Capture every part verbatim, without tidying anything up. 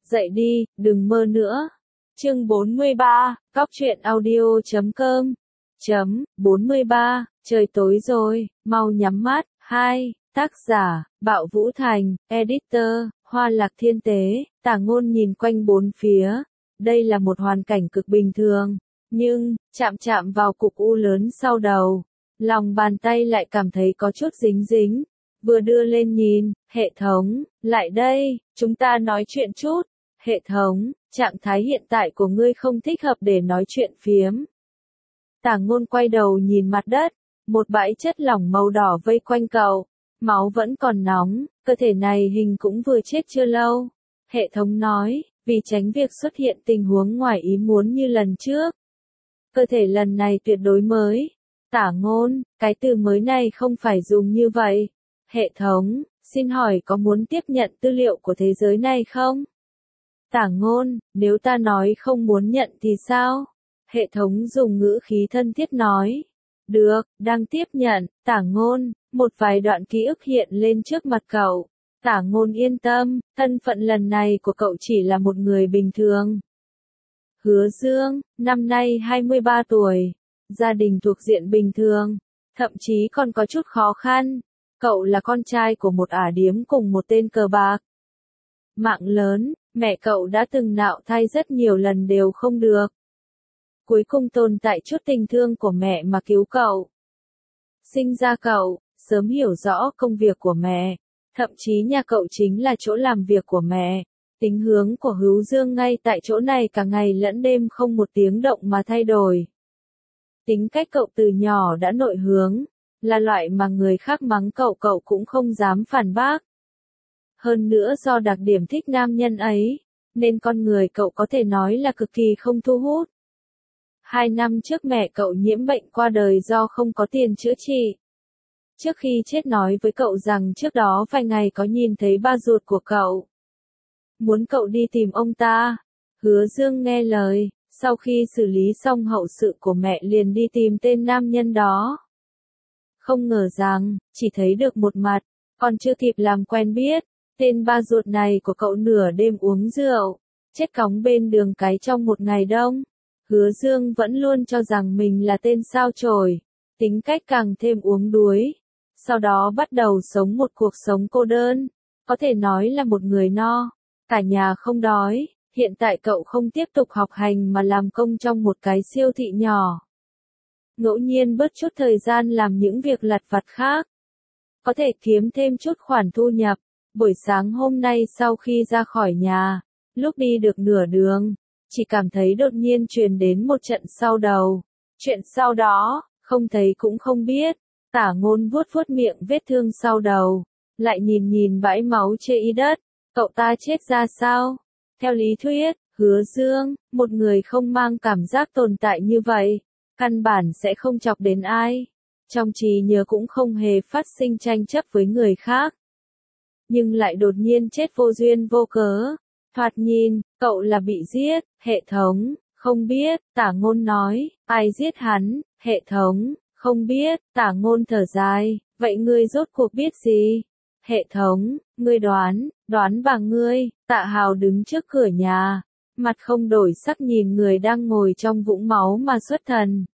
dậy đi, đừng mơ nữa. Chương bốn mươi ba, Góc truyện audio chấm com. Chấm, bốn mươi ba, trời tối rồi, mau nhắm mắt. Hai, tác giả, Bạo Vũ Thành, editor, Hoa Lạc Thiên Tế. Tả Ngôn nhìn quanh bốn phía. Đây là một hoàn cảnh cực bình thường, nhưng, chạm chạm vào cục u lớn sau đầu. Lòng bàn tay lại cảm thấy có chút dính dính. Vừa đưa lên nhìn, hệ thống, lại đây, chúng ta nói chuyện chút. Hệ thống, trạng thái hiện tại của ngươi không thích hợp để nói chuyện phiếm. Tả Ngôn quay đầu nhìn mặt đất, một bãi chất lỏng màu đỏ vây quanh cậu. Máu vẫn còn nóng, cơ thể này hình cũng vừa chết chưa lâu. Hệ thống nói, vì tránh việc xuất hiện tình huống ngoài ý muốn như lần trước. Cơ thể lần này tuyệt đối mới. Tả Ngôn, cái từ mới này không phải dùng như vậy. Hệ thống, xin hỏi có muốn tiếp nhận tư liệu của thế giới này không? Tả Ngôn, nếu ta nói không muốn nhận thì sao? Hệ thống dùng ngữ khí thân thiết nói. Được, đang tiếp nhận. Tả Ngôn, một vài đoạn ký ức hiện lên trước mặt cậu. Tả Ngôn yên tâm, thân phận lần này của cậu chỉ là một người bình thường. Hứa Dương, năm nay hai mươi ba tuổi, gia đình thuộc diện bình thường, thậm chí còn có chút khó khăn. Cậu là con trai của một ả điếm cùng một tên cờ bạc. Mạng lớn, mẹ cậu đã từng nạo thai rất nhiều lần đều không được. Cuối cùng tồn tại chút tình thương của mẹ mà cứu cậu. Sinh ra cậu, sớm hiểu rõ công việc của mẹ. Thậm chí nhà cậu chính là chỗ làm việc của mẹ. Tính hướng của Hữu Dương ngay tại chỗ này cả ngày lẫn đêm không một tiếng động mà thay đổi. Tính cách cậu từ nhỏ đã nội hướng, là loại mà người khác mắng cậu cậu cũng không dám phản bác. Hơn nữa do đặc điểm thích nam nhân ấy, nên con người cậu có thể nói là cực kỳ không thu hút. Hai năm trước mẹ cậu nhiễm bệnh qua đời do không có tiền chữa trị. Trước khi chết nói với cậu rằng trước đó vài ngày có nhìn thấy ba ruột của cậu. Muốn cậu đi tìm ông ta. Hứa Dương nghe lời, sau khi xử lý xong hậu sự của mẹ liền đi tìm tên nam nhân đó. Không ngờ rằng, chỉ thấy được một mặt, còn chưa kịp làm quen biết, tên ba ruột này của cậu nửa đêm uống rượu, chết cóng bên đường cái trong một ngày đông. Hứa Dương vẫn luôn cho rằng mình là tên sao chổi, tính cách càng thêm uống đuối. Sau đó bắt đầu sống một cuộc sống cô đơn, có thể nói là một người no, cả nhà không đói. Hiện tại cậu không tiếp tục học hành mà làm công trong một cái siêu thị nhỏ. Ngẫu nhiên bớt chút thời gian làm những việc lặt vặt khác. Có thể kiếm thêm chút khoản thu nhập. Buổi sáng hôm nay sau khi ra khỏi nhà, lúc đi được nửa đường, chỉ cảm thấy đột nhiên truyền đến một trận sau đầu. Chuyện sau đó, không thấy cũng không biết. Tả Ngôn vuốt vuốt miệng vết thương sau đầu, lại nhìn nhìn bãi máu chê y đất. Cậu ta chết ra sao? Theo lý thuyết, Hứa Dương, một người không mang cảm giác tồn tại như vậy, căn bản sẽ không chọc đến ai. Trong trí nhớ cũng không hề phát sinh tranh chấp với người khác. Nhưng lại đột nhiên chết vô duyên vô cớ. Thoạt nhìn, cậu là bị giết. Hệ thống, không biết. Tả Ngôn nói, ai giết hắn? Hệ thống, không biết. Tả Ngôn thở dài, vậy ngươi rốt cuộc biết gì? Hệ thống, ngươi đoán, đoán bà ngươi. Tạ Hào đứng trước cửa nhà, mặt không đổi sắc nhìn người đang ngồi trong vũng máu mà xuất thần.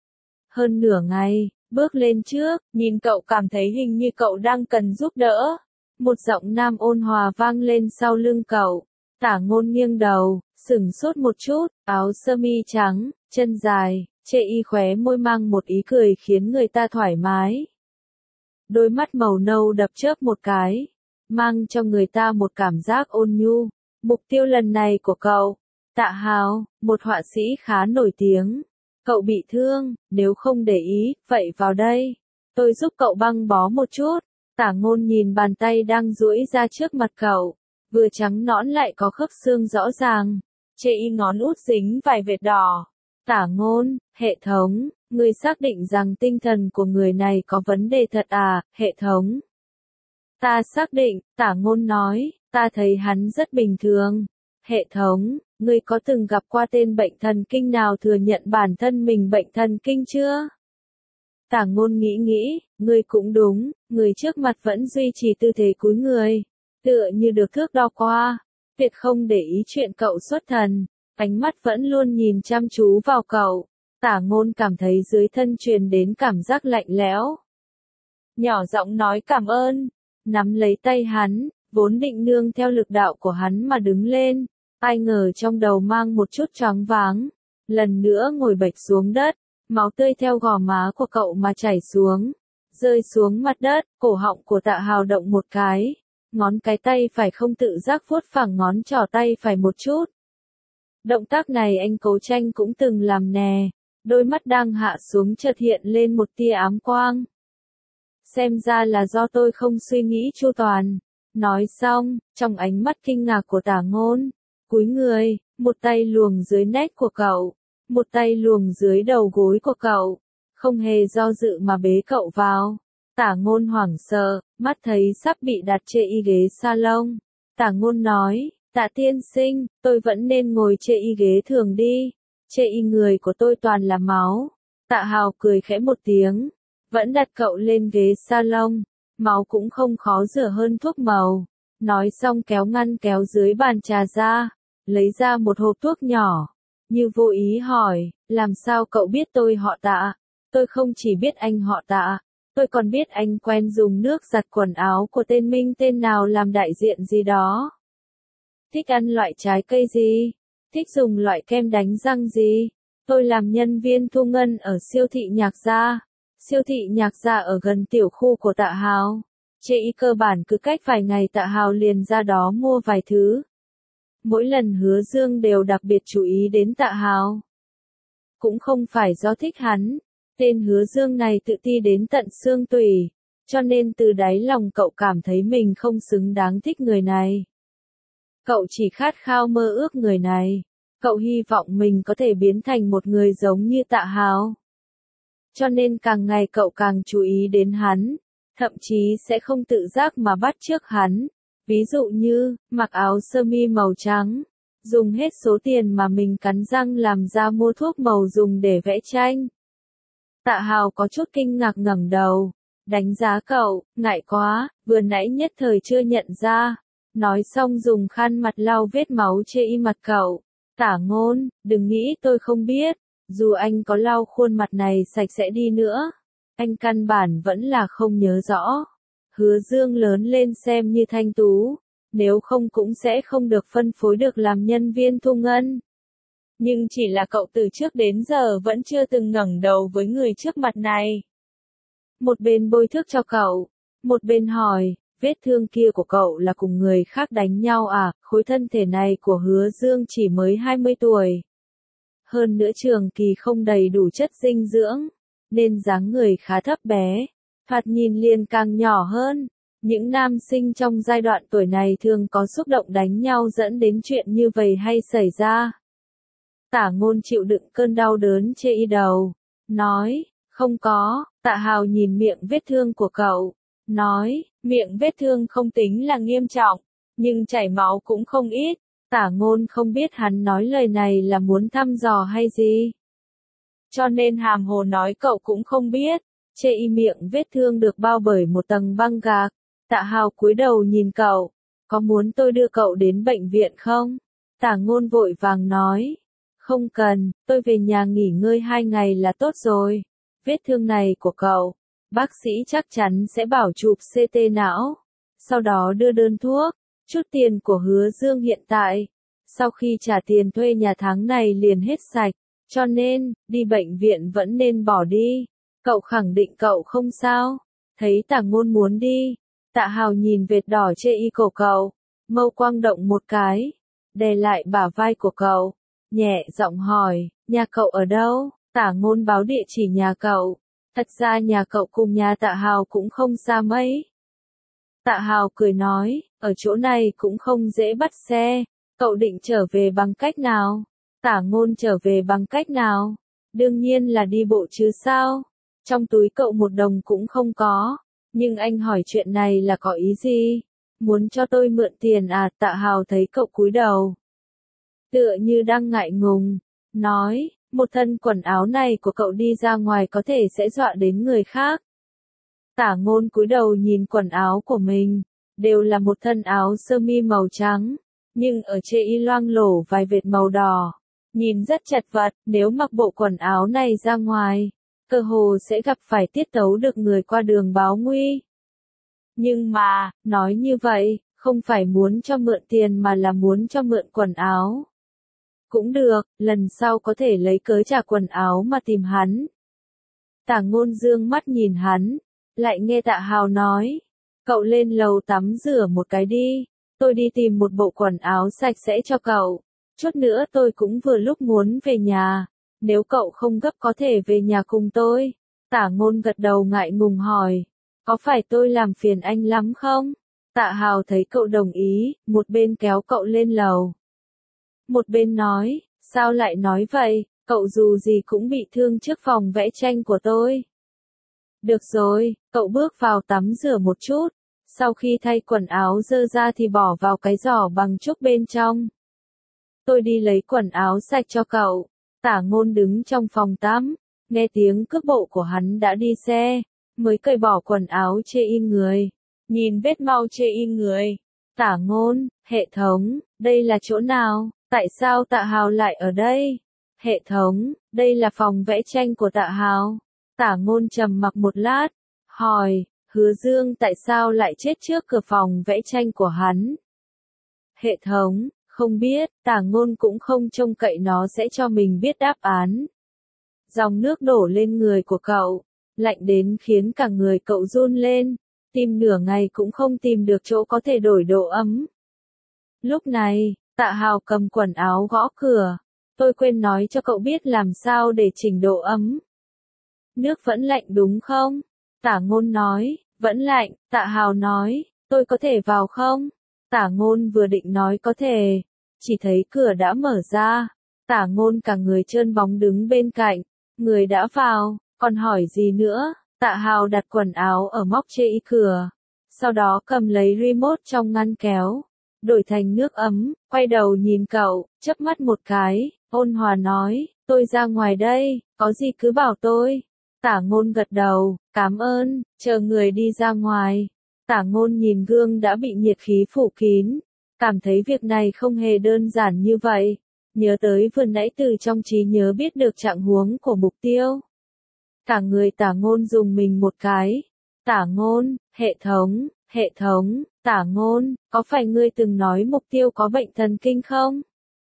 Hơn nửa ngày, bước lên trước, nhìn cậu cảm thấy hình như cậu đang cần giúp đỡ. Một giọng nam ôn hòa vang lên sau lưng cậu. Tả Ngôn nghiêng đầu, sửng sốt một chút, áo sơ mi trắng, chân dài, chê y khóe môi mang một ý cười khiến người ta thoải mái. Đôi mắt màu nâu đập chớp một cái, mang cho người ta một cảm giác ôn nhu. Mục tiêu lần này của cậu, Tạ Hào, một họa sĩ khá nổi tiếng. Cậu bị thương, nếu không để ý, vậy vào đây. Tôi giúp cậu băng bó một chút. Tả Ngôn nhìn bàn tay đang duỗi ra trước mặt cậu, vừa trắng nõn lại có khớp xương rõ ràng. Chê y ngón út dính vài vệt đỏ. Tả Ngôn, hệ thống, ngươi xác định rằng tinh thần của người này có vấn đề thật à, hệ thống? Ta xác định, Tả Ngôn nói, ta thấy hắn rất bình thường. Hệ thống, ngươi có từng gặp qua tên bệnh thần kinh nào thừa nhận bản thân mình bệnh thần kinh chưa? Tả Ngôn nghĩ nghĩ, ngươi cũng đúng, người trước mặt vẫn duy trì tư thế cúi người, tựa như được thước đo qua. tuyệt không để ý chuyện cậu xuất thần, ánh mắt vẫn luôn nhìn chăm chú vào cậu. Tả Ngôn cảm thấy dưới thân truyền đến cảm giác lạnh lẽo. Nhỏ giọng nói cảm ơn, nắm lấy tay hắn, vốn định nương theo lực đạo của hắn mà đứng lên, ai ngờ trong đầu mang một chút choáng váng, lần nữa ngồi bệt xuống đất, máu tươi theo gò má của cậu mà chảy xuống, rơi xuống mặt đất, cổ họng của Tạ Hào động một cái, ngón cái tay phải không tự giác vuốt phẳng ngón trỏ tay phải một chút. Động tác này anh Cố Tranh cũng từng làm nè, đôi mắt đang hạ xuống chợt hiện lên một tia ám quang. Xem ra là do tôi không suy nghĩ chu toàn. Nói xong, trong ánh mắt kinh ngạc của Tả Ngôn, cúi người, một tay luồng dưới nách của cậu, một tay luồng dưới đầu gối của cậu, không hề do dự mà bế cậu vào. Tả Ngôn hoảng sợ, mắt thấy sắp bị đặt trên y ghế salon. Tả Ngôn nói, Tạ tiên sinh, tôi vẫn nên ngồi trên y ghế thường đi, trên y người của tôi toàn là máu. Tạ Hào cười khẽ một tiếng, vẫn đặt cậu lên ghế salon, máu cũng không khó rửa hơn thuốc màu. Nói xong kéo ngăn kéo dưới bàn trà ra, lấy ra một hộp thuốc nhỏ, như vô ý hỏi, làm sao cậu biết tôi họ Tạ? Tôi không chỉ biết anh họ Tạ, tôi còn biết anh quen dùng nước giặt quần áo của tên Minh tên nào làm đại diện gì đó. Thích ăn loại trái cây gì? Thích dùng loại kem đánh răng gì? Tôi làm nhân viên thu ngân ở siêu thị Nhạc Gia. Siêu thị Nhạc Gia ở gần tiểu khu của Tạ Hào. Chê y cơ bản cứ cách vài ngày Tạ Hào liền ra đó mua vài thứ. Mỗi lần Hứa Dương đều đặc biệt chú ý đến Tạ Hào. Cũng không phải do thích hắn, tên Hứa Dương này tự ti đến tận xương tủy, cho nên từ đáy lòng cậu cảm thấy mình không xứng đáng thích người này. Cậu chỉ khát khao mơ ước người này, cậu hy vọng mình có thể biến thành một người giống như Tạ Hào. Cho nên càng ngày cậu càng chú ý đến hắn, thậm chí sẽ không tự giác mà bắt chước hắn. Ví dụ như, mặc áo sơ mi màu trắng, dùng hết số tiền mà mình cắn răng làm ra mua thuốc màu dùng để vẽ tranh. Tạ Hào có chút kinh ngạc ngẩng đầu, đánh giá cậu, ngại quá, vừa nãy nhất thời chưa nhận ra. Nói xong dùng khăn mặt lau vết máu trên y mặt cậu. Tả Ngôn, đừng nghĩ tôi không biết, dù anh có lau khuôn mặt này sạch sẽ đi nữa, anh căn bản vẫn là không nhớ rõ. Hứa Dương lớn lên xem như thanh tú, nếu không cũng sẽ không được phân phối được làm nhân viên thu ngân. Nhưng chỉ là cậu từ trước đến giờ vẫn chưa từng ngẩng đầu với người trước mặt này. Một bên bôi thuốc cho cậu, một bên hỏi, vết thương kia của cậu là cùng người khác đánh nhau à? Khối thân thể này của Hứa Dương chỉ mới hai mươi tuổi. Hơn nữa trường kỳ không đầy đủ chất dinh dưỡng, nên dáng người khá thấp bé, thoạt nhìn liền càng nhỏ hơn. Những nam sinh trong giai đoạn tuổi này thường có xúc động đánh nhau dẫn đến chuyện như vậy hay xảy ra. Tả Ngôn chịu đựng cơn đau đớn trên y đầu, nói, không có. Tạ Hào nhìn miệng vết thương của cậu, nói, miệng vết thương không tính là nghiêm trọng, nhưng chảy máu cũng không ít. Tả Ngôn không biết hắn nói lời này là muốn thăm dò hay gì, cho nên hàm hồ nói cậu cũng không biết. Chê y miệng vết thương được bao bởi một tầng băng gạc. Tạ Hào cúi đầu nhìn cậu, có muốn tôi đưa cậu đến bệnh viện không? Tả Ngôn vội vàng nói, không cần, tôi về nhà nghỉ ngơi hai ngày là tốt rồi. Vết thương này của cậu, bác sĩ chắc chắn sẽ bảo chụp xê tê não, sau đó đưa đơn thuốc. Chút tiền của Hứa Dương hiện tại, sau khi trả tiền thuê nhà tháng này liền hết sạch, cho nên, đi bệnh viện vẫn nên bỏ đi. Cậu khẳng định cậu không sao? Thấy Tả Ngôn muốn đi, Tạ Hào nhìn vệt đỏ trên y cổ cậu, mâu quang động một cái, đè lại bả vai của cậu, nhẹ giọng hỏi, nhà cậu ở đâu? Tả Ngôn báo địa chỉ nhà cậu. Thật ra nhà cậu cùng nhà Tạ Hào cũng không xa mấy. Tạ Hào cười nói, ở chỗ này cũng không dễ bắt xe, cậu định trở về bằng cách nào? Tả Ngôn trở về bằng cách nào? Đương nhiên là đi bộ chứ sao? Trong túi cậu một đồng cũng không có, nhưng anh hỏi chuyện này là có ý gì? Muốn cho tôi mượn tiền à? Tạ Hào thấy cậu cúi đầu, tựa như đang ngại ngùng, nói, một thân quần áo này của cậu đi ra ngoài có thể sẽ dọa đến người khác. Tả Ngôn cúi đầu nhìn quần áo của mình, đều là một thân áo sơ mi màu trắng, nhưng ở chê y loang lổ vài vệt màu đỏ. Nhìn rất chật vật, nếu mặc bộ quần áo này ra ngoài, cơ hồ sẽ gặp phải tiết tấu được người qua đường báo nguy. Nhưng mà, nói như vậy, không phải muốn cho mượn tiền mà là muốn cho mượn quần áo. Cũng được, lần sau có thể lấy cớ trả quần áo mà tìm hắn. Tả Ngôn dương mắt nhìn hắn, lại nghe Tạ Hào nói, cậu lên lầu tắm rửa một cái đi, tôi đi tìm một bộ quần áo sạch sẽ cho cậu, chút nữa tôi cũng vừa lúc muốn về nhà, nếu cậu không gấp có thể về nhà cùng tôi. Tả Ngôn gật đầu ngại ngùng hỏi, có phải tôi làm phiền anh lắm không? Tạ Hào thấy cậu đồng ý, một bên kéo cậu lên lầu. Một bên nói, sao lại nói vậy, cậu dù gì cũng bị thương trước phòng vẽ tranh của tôi. Được rồi, cậu bước vào tắm rửa một chút, sau khi thay quần áo dơ ra thì bỏ vào cái giỏ bằng trúc bên trong. Tôi đi lấy quần áo sạch cho cậu. Tả Ngôn đứng trong phòng tắm, nghe tiếng cước bộ của hắn đã đi xe, mới cởi bỏ quần áo chê y người. Nhìn vết mau chê y người. Tả Ngôn, hệ thống, đây là chỗ nào, tại sao Tạ Hào lại ở đây? Hệ thống, đây là phòng vẽ tranh của Tạ Hào. Tả Ngôn trầm mặc một lát, hỏi, Hứa Dương tại sao lại chết trước cửa phòng vẽ tranh của hắn? Hệ thống, không biết, Tả Ngôn cũng không trông cậy nó sẽ cho mình biết đáp án. Dòng nước đổ lên người của cậu, lạnh đến khiến cả người cậu run lên, tìm nửa ngày cũng không tìm được chỗ có thể đổi độ ấm. Lúc này, Tạ Hào cầm quần áo gõ cửa, tôi quên nói cho cậu biết làm sao để chỉnh độ ấm. Nước vẫn lạnh đúng không? Tả Ngôn nói, vẫn lạnh. Tạ Hào nói, tôi có thể vào không? Tả Ngôn vừa định nói có thể, chỉ thấy cửa đã mở ra. Tả Ngôn cả người trơn bóng đứng bên cạnh, người đã vào, còn hỏi gì nữa? Tạ Hào đặt quần áo ở móc chê y cửa, sau đó cầm lấy remote trong ngăn kéo, đổi thành nước ấm, quay đầu nhìn cậu, chớp mắt một cái, ôn hòa nói, tôi ra ngoài đây, có gì cứ bảo tôi. Tả Ngôn gật đầu, cảm ơn, chờ người đi ra ngoài. Tả Ngôn nhìn gương đã bị nhiệt khí phủ kín, cảm thấy việc này không hề đơn giản như vậy, nhớ tới vừa nãy từ trong trí nhớ biết được trạng huống của mục tiêu. Cả người Tả Ngôn dùng mình một cái. Tả Ngôn, hệ thống, hệ thống, Tả Ngôn, có phải ngươi từng nói mục tiêu có bệnh thần kinh không?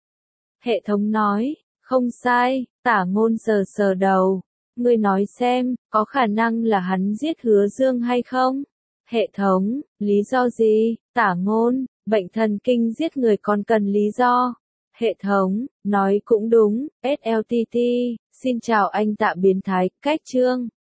Hệ thống nói, không sai. Tả Ngôn sờ sờ đầu. Ngươi nói xem, có khả năng là hắn giết Hứa Dương hay không? Hệ thống, lý do gì? Tả Ngôn, bệnh thần kinh giết người còn cần lý do. Hệ thống, nói cũng đúng, ét lờ tê tê, xin chào anh Tạ biến thái, cách chương.